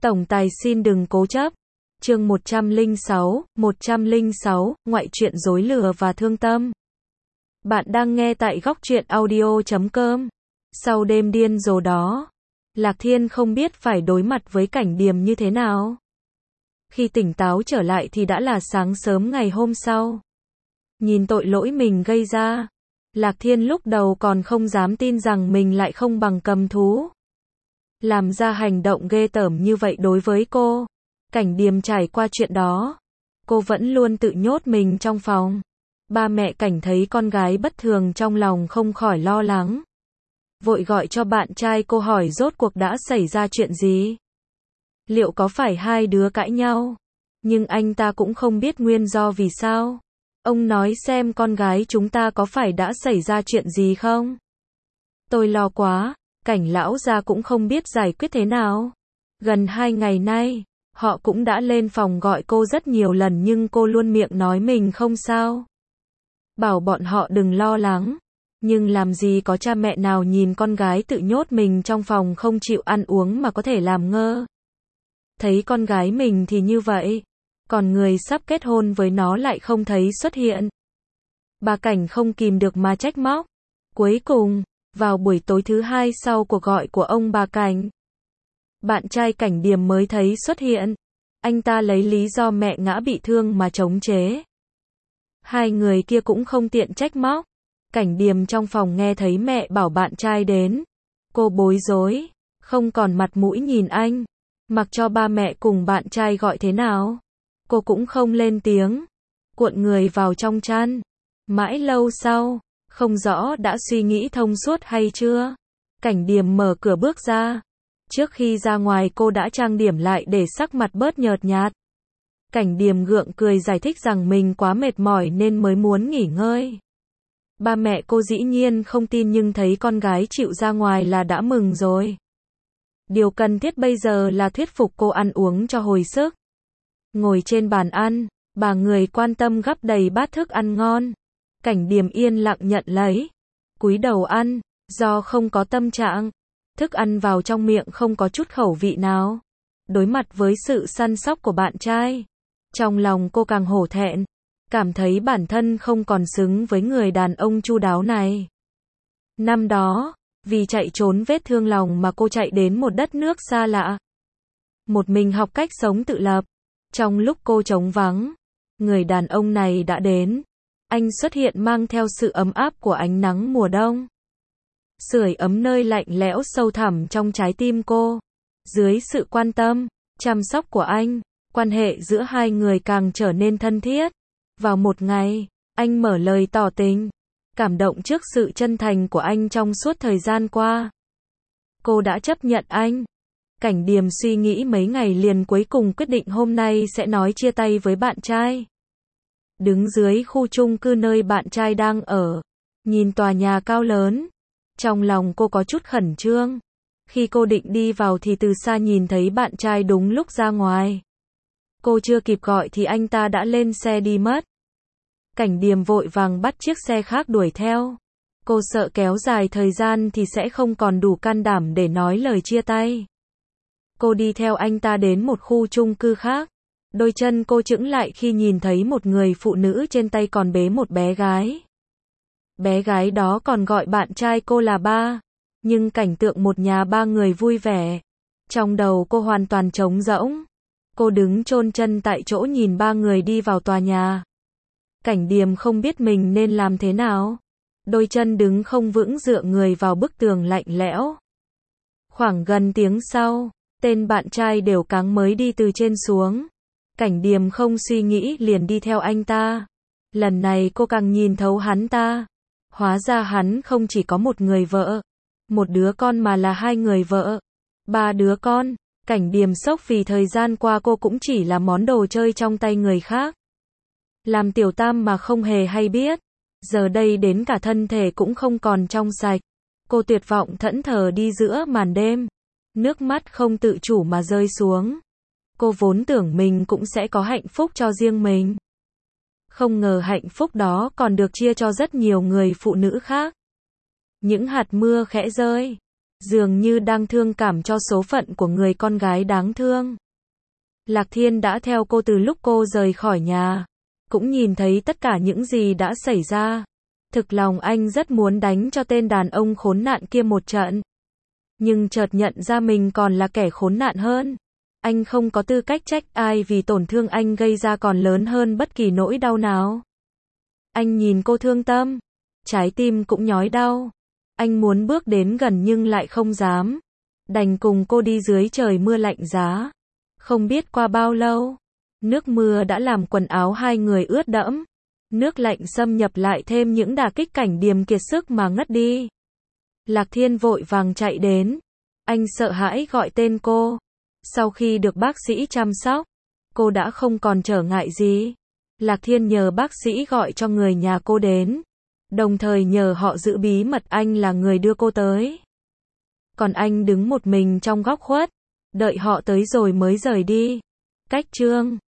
Tổng tài xin đừng cố chấp. Chương 106, ngoại truyện dối lừa và thương tâm. Bạn đang nghe tại góc truyện audio.com. Sau đêm điên rồ đó, Lạc Thiên không biết phải đối mặt với cảnh Điềm như thế nào. Khi tỉnh táo trở lại thì đã là sáng sớm ngày hôm sau. Nhìn tội lỗi mình gây ra, Lạc Thiên lúc đầu còn không dám tin rằng mình lại không bằng cầm thú. Làm ra hành động ghê tởm như vậy đối với cô. Cảnh Điềm trải qua chuyện đó, cô vẫn luôn tự nhốt mình trong phòng. Ba mẹ Cảnh thấy con gái bất thường trong lòng không khỏi lo lắng. Vội gọi cho bạn trai cô hỏi rốt cuộc đã xảy ra chuyện gì. Liệu có phải hai đứa cãi nhau? Nhưng anh ta cũng không biết nguyên do vì sao. Ông nói xem con gái chúng ta có phải đã xảy ra chuyện gì không? Tôi lo quá. Cảnh lão gia cũng không biết giải quyết thế nào. Gần 2 ngày nay, họ cũng đã lên phòng gọi cô rất nhiều lần nhưng cô luôn miệng nói mình không sao. Bảo bọn họ đừng lo lắng. Nhưng làm gì có cha mẹ nào nhìn con gái tự nhốt mình trong phòng không chịu ăn uống mà có thể làm ngơ. Thấy con gái mình thì như vậy, còn người sắp kết hôn với nó lại không thấy xuất hiện. Bà Cảnh không kìm được mà trách móc. Cuối cùng, vào buổi tối thứ hai sau cuộc gọi của ông bà Cảnh, bạn trai Cảnh Điềm mới thấy xuất hiện. Anh ta lấy lý do mẹ ngã bị thương mà chống chế. Hai người kia cũng không tiện trách móc. Cảnh Điềm trong phòng nghe thấy mẹ bảo bạn trai đến. Cô bối rối, không còn mặt mũi nhìn anh. Mặc cho ba mẹ cùng bạn trai gọi thế nào, cô cũng không lên tiếng. Cuộn người vào trong chăn. Mãi lâu sau, không rõ đã suy nghĩ thông suốt hay chưa, Cảnh Điềm mở cửa bước ra. Trước khi ra ngoài cô đã trang điểm lại để sắc mặt bớt nhợt nhạt. Cảnh Điềm gượng cười giải thích rằng mình quá mệt mỏi nên mới muốn nghỉ ngơi. Ba mẹ cô dĩ nhiên không tin nhưng thấy con gái chịu ra ngoài là đã mừng rồi. Điều cần thiết bây giờ là thuyết phục cô ăn uống cho hồi sức. Ngồi trên bàn ăn, bà người quan tâm gắp đầy bát thức ăn ngon. Cảnh Điềm yên lặng nhận lấy, cúi đầu ăn, do không có tâm trạng, thức ăn vào trong miệng không có chút khẩu vị nào. Đối mặt với sự săn sóc của bạn trai, trong lòng cô càng hổ thẹn, cảm thấy bản thân không còn xứng với người đàn ông chu đáo này. Năm đó, vì chạy trốn vết thương lòng mà cô chạy đến một đất nước xa lạ. Một mình học cách sống tự lập. Trong lúc cô trống vắng, người đàn ông này đã đến. Anh xuất hiện mang theo sự ấm áp của ánh nắng mùa đông. Sưởi ấm nơi lạnh lẽo sâu thẳm trong trái tim cô. Dưới sự quan tâm, chăm sóc của anh, quan hệ giữa hai người càng trở nên thân thiết. Vào một ngày, anh mở lời tỏ tình. Cảm động trước sự chân thành của anh trong suốt thời gian qua, cô đã chấp nhận anh. Cảnh Điềm suy nghĩ mấy ngày liền cuối cùng quyết định hôm nay sẽ nói chia tay với bạn trai. Đứng dưới khu chung cư nơi bạn trai đang ở, nhìn tòa nhà cao lớn, trong lòng cô có chút khẩn trương. Khi cô định đi vào thì từ xa nhìn thấy bạn trai đúng lúc ra ngoài. Cô chưa kịp gọi thì anh ta đã lên xe đi mất. Cảnh Điềm vội vàng bắt chiếc xe khác đuổi theo. Cô sợ kéo dài thời gian thì sẽ không còn đủ can đảm để nói lời chia tay. Cô đi theo anh ta đến một khu chung cư khác. Đôi chân cô chững lại khi nhìn thấy một người phụ nữ trên tay còn bế một bé gái. Bé gái đó còn gọi bạn trai cô là ba. Nhưng cảnh tượng một nhà ba người vui vẻ, trong đầu cô hoàn toàn trống rỗng. Cô đứng chôn chân tại chỗ nhìn ba người đi vào tòa nhà. Cảnh Điềm không biết mình nên làm thế nào. Đôi chân đứng không vững dựa người vào bức tường lạnh lẽo. Khoảng gần tiếng sau, tên bạn trai đều cáng mới đi từ trên xuống. Cảnh Điềm không suy nghĩ liền đi theo anh ta. Lần này cô càng nhìn thấu hắn ta. Hóa ra hắn không chỉ có một người vợ, một đứa con mà là hai người vợ, ba đứa con. Cảnh Điềm sốc vì thời gian qua cô cũng chỉ là món đồ chơi trong tay người khác. Làm tiểu tam mà không hề hay biết. Giờ đây đến cả thân thể cũng không còn trong sạch. Cô tuyệt vọng thẫn thờ đi giữa màn đêm. Nước mắt không tự chủ mà rơi xuống. Cô vốn tưởng mình cũng sẽ có hạnh phúc cho riêng mình. Không ngờ hạnh phúc đó còn được chia cho rất nhiều người phụ nữ khác. Những hạt mưa khẽ rơi. dường như đang thương cảm cho số phận của người con gái đáng thương. Lạc Thiên đã theo cô từ lúc cô rời khỏi nhà, cũng nhìn thấy tất cả những gì đã xảy ra. Thực lòng anh rất muốn đánh cho tên đàn ông khốn nạn kia một trận. Nhưng chợt nhận ra mình còn là kẻ khốn nạn hơn. Anh không có tư cách trách ai vì tổn thương anh gây ra còn lớn hơn bất kỳ nỗi đau nào. Anh nhìn cô Thương Tâm, trái tim cũng nhói đau. Anh muốn bước đến gần nhưng lại không dám. Đành cùng cô đi dưới trời mưa lạnh giá. Không biết qua bao lâu, nước mưa đã làm quần áo hai người ướt đẫm. Nước lạnh xâm nhập lại thêm những đả kích, Cảnh Điềm kiệt sức mà ngất đi. Lạc Thiên vội vàng chạy đến. Anh sợ hãi gọi tên cô. Sau khi được bác sĩ chăm sóc, cô đã không còn trở ngại gì. Lạc Thiên nhờ bác sĩ gọi cho người nhà cô đến, đồng thời nhờ họ giữ bí mật anh là người đưa cô tới. Còn anh đứng một mình trong góc khuất, đợi họ tới rồi mới rời đi. Cách chương